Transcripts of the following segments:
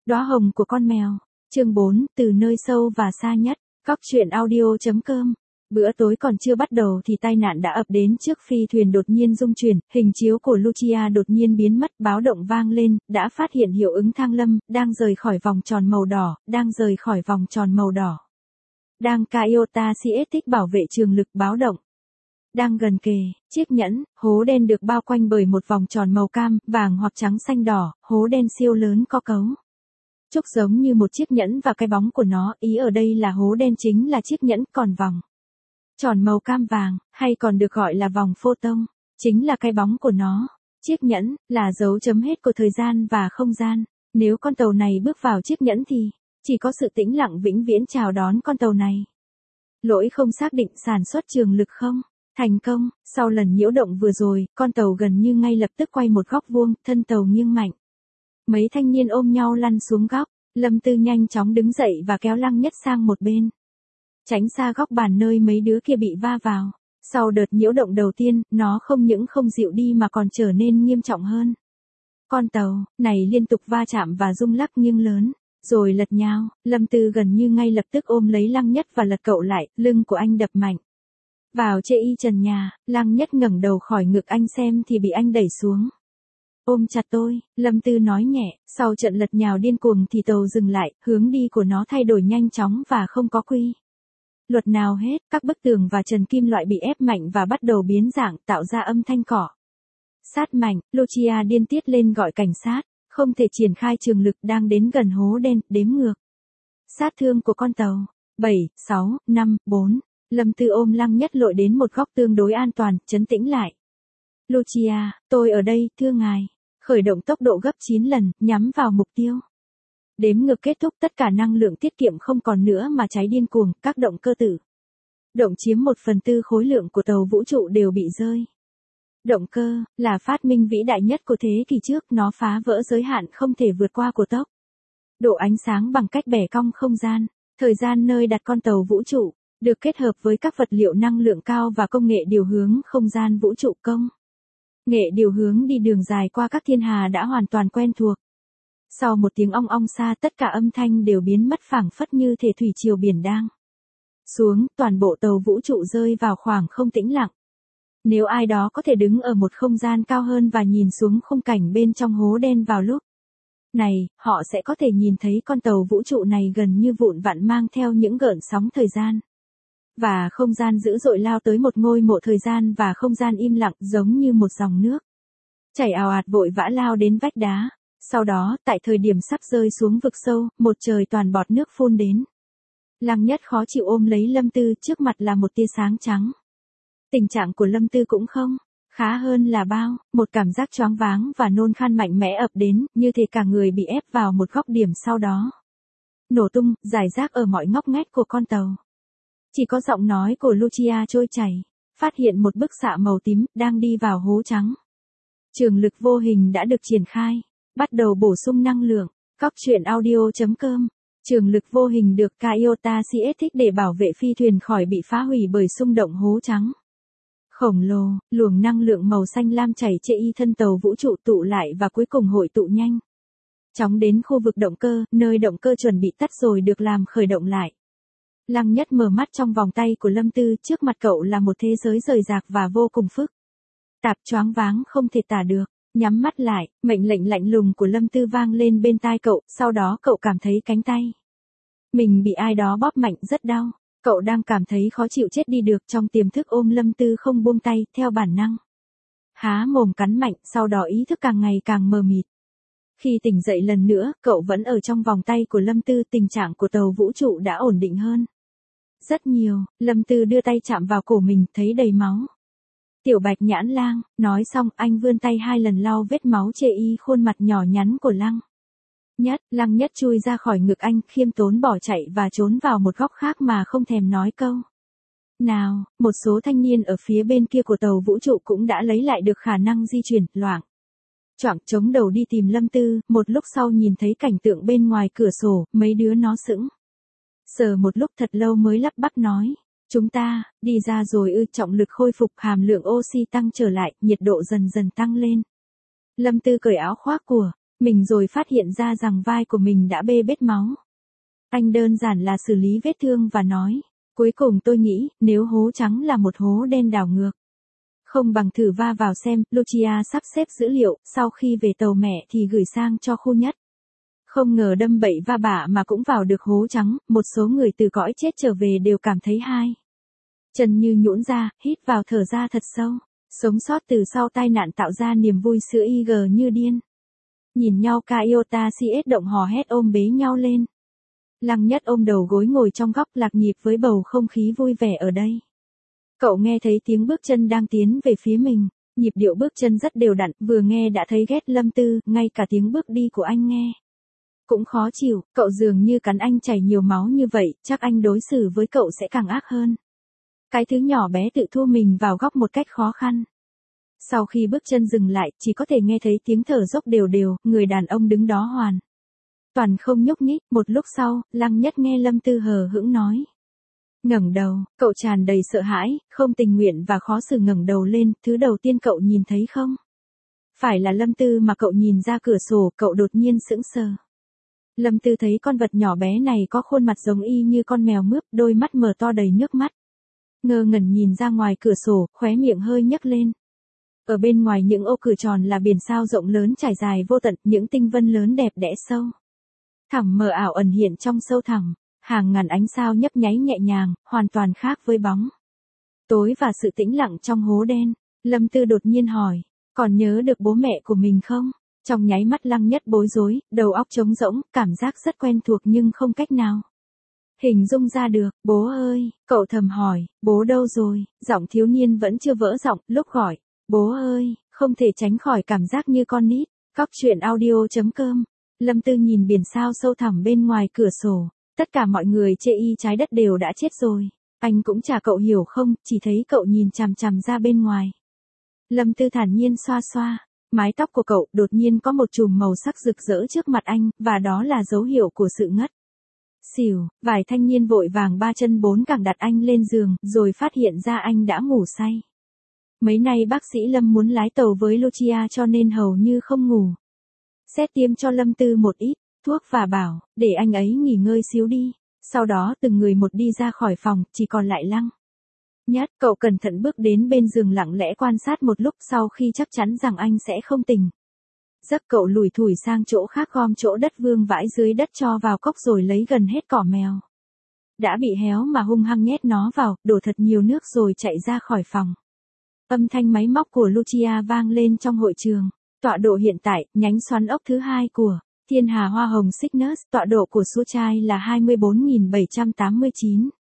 Đóa hồng của con mèo. Chương 4, từ nơi sâu và xa nhất. Góc truyện audio.com. Bữa tối còn chưa bắt đầu thì tai nạn đã ập đến trước phi thuyền đột nhiên rung chuyển, hình chiếu của Lucia đột nhiên biến mất, báo động vang lên, đã phát hiện hiệu ứng thang lâm, đang rời khỏi vòng tròn màu đỏ, đang rời khỏi vòng tròn màu đỏ. Đang Iota Cietics bảo vệ trường lực báo động. Đang gần kề, chiếc nhẫn, hố đen được bao quanh bởi một vòng tròn màu cam, vàng hoặc trắng xanh đỏ, hố đen siêu lớn có cấu trúc giống như một chiếc nhẫn và cái bóng của nó, ý ở đây là hố đen chính là chiếc nhẫn, còn vòng tròn màu cam vàng, hay còn được gọi là vòng photon, chính là cái bóng của nó. Chiếc nhẫn, là dấu chấm hết của thời gian và không gian. Nếu con tàu này bước vào chiếc nhẫn thì, chỉ có sự tĩnh lặng vĩnh viễn chào đón con tàu này. Lỗi không xác định sản xuất trường lực không thành công, sau lần nhiễu động vừa rồi, con tàu gần như ngay lập tức quay một góc vuông, thân tàu nghiêng mạnh. Mấy thanh niên ôm nhau lăn xuống góc, Lâm Tư nhanh chóng đứng dậy và kéo Lăng Nhất sang một bên. Tránh xa góc bàn nơi mấy đứa kia bị va vào. Sau đợt nhiễu động đầu tiên, nó không những không dịu đi mà còn trở nên nghiêm trọng hơn. Con tàu này liên tục va chạm và rung lắc nghiêng lớn, rồi lật nhào. Lâm Tư gần như ngay lập tức ôm lấy Lăng Nhất và lật cậu lại, lưng của anh đập mạnh vào chê y trần nhà. Lăng Nhất ngẩng đầu khỏi ngực anh xem thì bị anh đẩy xuống. Ôm chặt tôi, Lâm Tư nói nhẹ. Sau trận lật nhào điên cuồng thì tàu dừng lại, hướng đi của nó thay đổi nhanh chóng và không có quy luật nào hết. Các bức tường và trần kim loại bị ép mạnh và bắt đầu biến dạng, tạo ra âm thanh cỏ sát mạnh. Lucia điên tiết lên gọi cảnh sát, không thể triển khai trường lực, đang đến gần hố đen, đếm ngược sát thương của con tàu. 7, 6, 5, 4. Lâm Tư ôm Lăng Nhất lội đến một góc tương đối an toàn, trấn tĩnh lại. Lucia, tôi ở đây, thưa ngài. Khởi động tốc độ gấp 9 lần, nhắm vào mục tiêu. Đếm ngược kết thúc, tất cả năng lượng tiết kiệm không còn nữa mà cháy điên cuồng, các động cơ tự động chiếm 1/4 khối lượng của tàu vũ trụ đều bị rơi. Động cơ, là phát minh vĩ đại nhất của thế kỷ trước, nó phá vỡ giới hạn không thể vượt qua của tốc độ ánh sáng bằng cách bẻ cong không gian, thời gian nơi đặt con tàu vũ trụ, được kết hợp với các vật liệu năng lượng cao và công nghệ điều hướng không gian vũ trụ. Công nghệ điều hướng đi đường dài qua các thiên hà đã hoàn toàn quen thuộc. Sau một tiếng ong ong xa, tất cả âm thanh đều biến mất phảng phất như thể thủy triều biển đang xuống, toàn bộ tàu vũ trụ rơi vào khoảng không tĩnh lặng. Nếu ai đó có thể đứng ở một không gian cao hơn và nhìn xuống khung cảnh bên trong hố đen vào lúc này, họ sẽ có thể nhìn thấy con tàu vũ trụ này gần như vụn vặn mang theo những gợn sóng thời gian và không gian dữ dội lao tới một ngôi mộ thời gian và không gian im lặng, giống như một dòng nước chảy ào ạt vội vã lao đến vách đá. Sau đó, tại thời điểm sắp rơi xuống vực sâu, một trời toàn bọt nước phun đến. Lăng Nhất khó chịu ôm lấy Lâm Tư, trước mặt là một tia sáng trắng. Tình trạng của Lâm Tư cũng không khá hơn là bao, một cảm giác choáng váng và nôn khan mạnh mẽ ập đến, như thể cả người bị ép vào một góc điểm, sau đó nổ tung, rải rác ở mọi ngóc ngách của con tàu. Chỉ có giọng nói của Lucia trôi chảy, phát hiện một bức xạ màu tím, đang đi vào hố trắng. Trường lực vô hình đã được triển khai, bắt đầu bổ sung năng lượng. Góc truyện audio.com. Trường lực vô hình được Iota Cietics để bảo vệ phi thuyền khỏi bị phá hủy bởi xung động hố trắng khổng lồ. Luồng năng lượng màu xanh lam chảy chệ y thân tàu vũ trụ tụ lại và cuối cùng hội tụ nhanh chóng đến khu vực động cơ, nơi động cơ chuẩn bị tắt rồi được làm khởi động lại. Lăng Nhất mở mắt trong vòng tay của Lâm Tư, trước mặt cậu là một thế giới rời rạc và vô cùng phức tạp, choáng váng không thể tả được. Nhắm mắt lại, mệnh lệnh lạnh lùng của Lâm Tư vang lên bên tai cậu, sau đó cậu cảm thấy cánh tay mình bị ai đó bóp mạnh, rất đau. Cậu đang cảm thấy khó chịu chết đi được, trong tiềm thức ôm Lâm Tư không buông tay, theo bản năng há mồm cắn mạnh, sau đó ý thức càng ngày càng mờ mịt. Khi tỉnh dậy lần nữa, cậu vẫn ở trong vòng tay của Lâm Tư, tình trạng của tàu vũ trụ đã ổn định hơn rất nhiều. Lâm Tư đưa tay chạm vào cổ mình, thấy đầy máu. Tiểu Bạch Nhãn Lang, nói xong, anh vươn tay 2 lần lau vết máu chê y khuôn mặt nhỏ nhắn của Lăng Nhất. Lăng Nhất chui ra khỏi ngực anh, khiêm tốn bỏ chạy và trốn vào một góc khác mà không thèm nói câu nào. Một số thanh niên ở phía bên kia của tàu vũ trụ cũng đã lấy lại được khả năng di chuyển, loạng choạng chống đầu đi tìm Lâm Tư. Một lúc sau nhìn thấy cảnh tượng bên ngoài cửa sổ, mấy đứa nó sững sờ một lúc thật lâu mới lắp bắp nói: Chúng ta, đi ra rồi ư? Trọng lực khôi phục, hàm lượng oxy tăng trở lại, nhiệt độ dần dần tăng lên. Lâm Tư cởi áo khoác của mình rồi phát hiện ra rằng vai của mình đã bê bết máu. Anh đơn giản là xử lý vết thương và nói, cuối cùng tôi nghĩ, nếu hố trắng là một hố đen đảo ngược, không bằng thử va vào xem. Lucia sắp xếp dữ liệu, sau khi về tàu mẹ thì gửi sang cho khu nhất. Không ngờ đâm bậy va bạ mà cũng vào được hố trắng, một số người từ cõi chết trở về đều cảm thấy hai chân như nhũn ra, hít vào thở ra thật sâu. Sống sót từ sau tai nạn tạo ra niềm vui sữa IG như điên. Nhìn nhau Iota CS động hò hét ôm bế nhau lên. Lăng Nhất ôm đầu gối ngồi trong góc lạc nhịp với bầu không khí vui vẻ ở đây. Cậu nghe thấy tiếng bước chân đang tiến về phía mình, nhịp điệu bước chân rất đều đặn, vừa nghe đã thấy ghét Lâm Tư, ngay cả tiếng bước đi của anh nghe cũng khó chịu, cậu dường như cắn anh chảy nhiều máu như vậy, chắc anh đối xử với cậu sẽ càng ác hơn. Cái thứ nhỏ bé tự thu mình vào góc một cách khó khăn. Sau khi bước chân dừng lại, chỉ có thể nghe thấy tiếng thở dốc đều đều, người đàn ông đứng đó hoàn toàn không nhúc nhích. Một lúc sau, Lăng Nhất nghe Lâm Tư hờ hững nói. Ngẩng đầu, cậu tràn đầy sợ hãi, không tình nguyện và khó xử ngẩng đầu lên, thứ đầu tiên cậu nhìn thấy không phải là Lâm Tư mà cậu nhìn ra cửa sổ, cậu đột nhiên sững sờ. Lâm Tư thấy con vật nhỏ bé này có khuôn mặt giống y như con mèo mướp, đôi mắt mở to đầy nước mắt. Ngơ ngẩn nhìn ra ngoài cửa sổ, khóe miệng hơi nhấc lên. Ở bên ngoài những ô cửa tròn là biển sao rộng lớn trải dài vô tận, những tinh vân lớn đẹp đẽ sâu thẳm mờ ảo ẩn hiện trong sâu thẳm, hàng ngàn ánh sao nhấp nháy nhẹ nhàng, hoàn toàn khác với bóng tối và sự tĩnh lặng trong hố đen. Lâm Tư đột nhiên hỏi, còn nhớ được bố mẹ của mình không? Trong nháy mắt Lăng Nhất bối rối, đầu óc trống rỗng, cảm giác rất quen thuộc nhưng không cách nào hình dung ra được. Bố ơi, cậu thầm hỏi, bố đâu rồi? Giọng thiếu niên vẫn chưa vỡ giọng, lúc gọi, bố ơi, không thể tránh khỏi cảm giác như con nít. Cóc truyện audio.com. Lâm Tư nhìn biển sao sâu thẳm bên ngoài cửa sổ, tất cả mọi người chê y trái đất đều đã chết rồi. Anh cũng chả cậu hiểu không, chỉ thấy cậu nhìn chằm chằm ra bên ngoài. Lâm Tư thản nhiên xoa xoa mái tóc của cậu, đột nhiên có một chùm màu sắc rực rỡ trước mặt anh, và đó là dấu hiệu của sự ngất xỉu. Vài thanh niên vội vàng ba chân bốn cẳng đặt anh lên giường, rồi phát hiện ra anh đã ngủ say. Mấy nay bác sĩ Lâm muốn lái tàu với Lucia cho nên hầu như không ngủ. Xét tiêm cho Lâm Tư một ít thuốc và bảo, để anh ấy nghỉ ngơi xíu đi. Sau đó từng người một đi ra khỏi phòng, chỉ còn lại Lăng Nhất. Cậu cẩn thận bước đến bên giường lặng lẽ quan sát một lúc, sau khi chắc chắn rằng anh sẽ không tỉnh giấc, cậu lủi thủi sang chỗ khác gom chỗ đất vương vãi dưới đất cho vào cốc rồi lấy gần hết cỏ mèo đã bị héo mà hung hăng nhét nó vào, đổ thật nhiều nước rồi chạy ra khỏi phòng. Âm thanh máy móc của Lucia vang lên trong hội trường. Tọa độ hiện tại, nhánh xoắn ốc thứ 2 của Thiên Hà Hoa Hồng Cygnus, tọa độ của số chai là 24.789,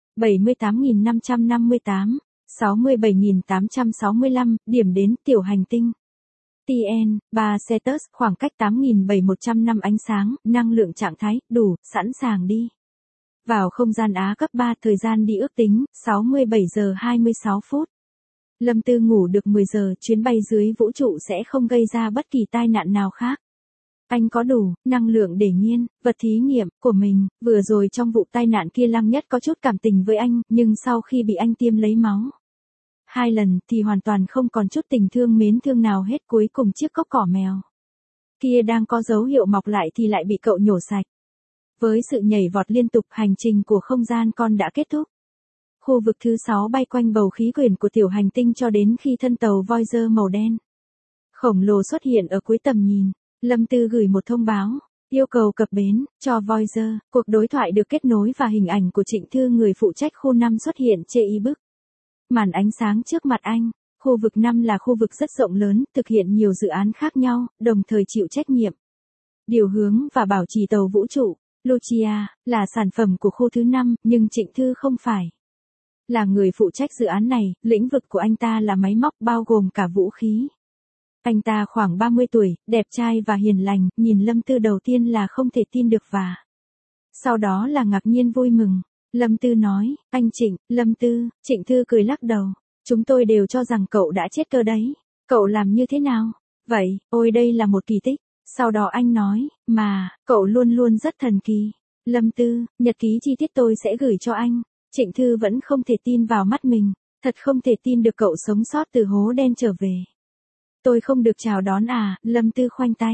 78.558, 67.865, điểm đến tiểu hành tinh TN, 3 Cetus, khoảng cách 8.7100 năm ánh sáng, năng lượng trạng thái, đủ, sẵn sàng đi vào không gian Á cấp 3, thời gian đi ước tính, 67 giờ 26 phút. Lâm Tư ngủ được 10 giờ, chuyến bay dưới vũ trụ sẽ không gây ra bất kỳ tai nạn nào khác. Anh có đủ năng lượng để nghiên vật thí nghiệm của mình. Vừa rồi trong vụ tai nạn kia Lăng Nhất có chút cảm tình với anh, nhưng sau khi bị anh tiêm lấy máu 2 lần thì hoàn toàn không còn chút tình thương mến thương nào hết. Cuối cùng chiếc cốc cỏ mèo kia đang có dấu hiệu mọc lại thì lại bị cậu nhổ sạch. Với sự nhảy vọt liên tục, hành trình của không gian con đã kết thúc. Khu vực thứ 6 bay quanh bầu khí quyển của tiểu hành tinh cho đến khi thân tàu Voyager màu đen khổng lồ xuất hiện ở cuối tầm nhìn. Lâm Tư gửi một thông báo, yêu cầu cập bến, cho Voyager. Cuộc đối thoại được kết nối và hình ảnh của Trịnh Thư, người phụ trách khu 5 xuất hiện chê y bức màn ánh sáng trước mặt anh. Khu vực 5 là khu vực rất rộng lớn, thực hiện nhiều dự án khác nhau, đồng thời chịu trách nhiệm điều hướng và bảo trì tàu vũ trụ. Lucia là sản phẩm của khu thứ 5, nhưng Trịnh Thư không phải là người phụ trách dự án này. Lĩnh vực của anh ta là máy móc, bao gồm cả vũ khí. Anh ta khoảng 30 tuổi, đẹp trai và hiền lành, nhìn Lâm Tư đầu tiên là không thể tin được và sau đó là ngạc nhiên vui mừng. Lâm Tư nói, anh Trịnh. Lâm Tư. Trịnh Thư cười lắc đầu, chúng tôi đều cho rằng cậu đã chết cơ đấy. Cậu làm như thế nào vậy? Ôi đây là một kỳ tích. Sau đó anh nói, mà, cậu luôn luôn rất thần kỳ. Lâm Tư, nhật ký chi tiết tôi sẽ gửi cho anh. Trịnh Thư vẫn không thể tin vào mắt mình, thật không thể tin được cậu sống sót từ hố đen trở về. Tôi không được chào đón à? Lâm Tư khoanh tay.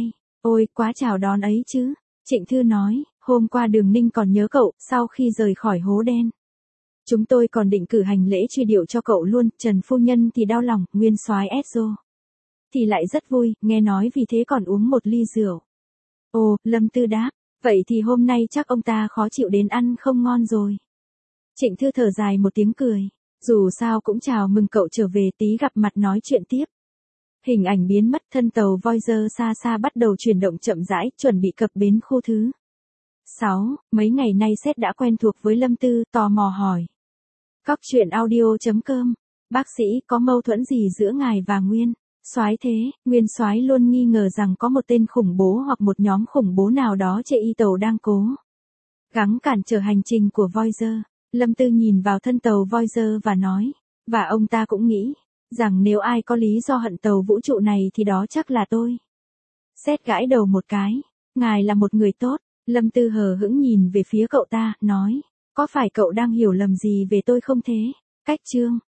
Ôi, quá chào đón ấy chứ. Trịnh Thư nói, hôm qua Đường Ninh còn nhớ cậu, sau khi rời khỏi hố đen. Chúng tôi còn định cử hành lễ truy điệu cho cậu luôn, Trần phu nhân thì đau lòng, nguyên soái Edzo thì lại rất vui, nghe nói vì thế còn uống một ly rượu. Ồ, Lâm Tư đáp, vậy thì hôm nay chắc ông ta khó chịu đến ăn không ngon rồi. Trịnh Thư thở dài một tiếng cười, dù sao cũng chào mừng cậu trở về, tí gặp mặt nói chuyện tiếp. Hình ảnh biến mất, thân tàu Voyager xa xa bắt đầu chuyển động chậm rãi, chuẩn bị cập bến khu thứ 6, mấy ngày nay sếp đã quen thuộc với Lâm Tư, tò mò hỏi. Cóc truyện audio.com, bác sĩ có mâu thuẫn gì giữa ngài và Nguyên soái thế? Nguyên soái luôn nghi ngờ rằng có một tên khủng bố hoặc một nhóm khủng bố nào đó trên y tàu đang cố gắng cản trở hành trình của Voyager. Lâm Tư nhìn vào thân tàu Voyager và nói, và ông ta cũng nghĩ rằng nếu ai có lý do hận tàu vũ trụ này thì đó chắc là tôi. Sét gãi đầu một cái, ngài là một người tốt. Lâm Tư hờ hững nhìn về phía cậu ta, nói, có phải cậu đang hiểu lầm gì về tôi không thế? Cách chương